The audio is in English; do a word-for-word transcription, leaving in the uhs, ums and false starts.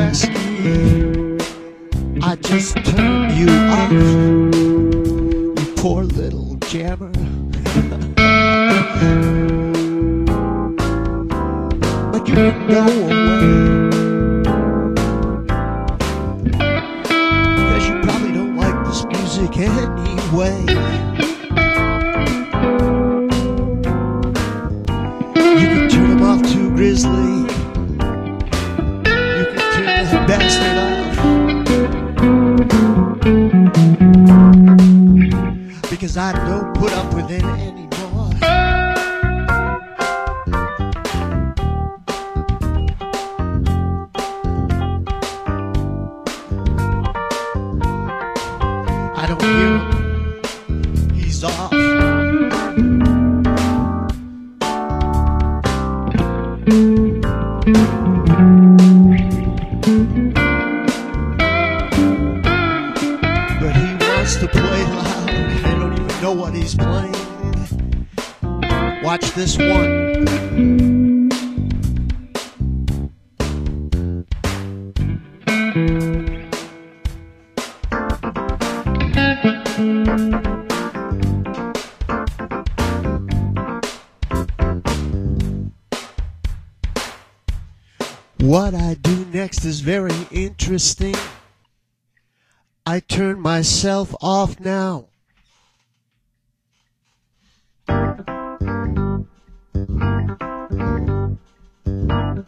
ask me, I just turned you off, you poor little jammer. But you can go away, 'cause you probably don't like this music anyway. You can turn them off too, Grizzly. You can turn that bastard off, because I don't put up with it anymore. I don't hear him. He's off. But he wants to play loud. I don't even know what he's playing. Watch this one. What I do next is very interesting. I turn myself off now.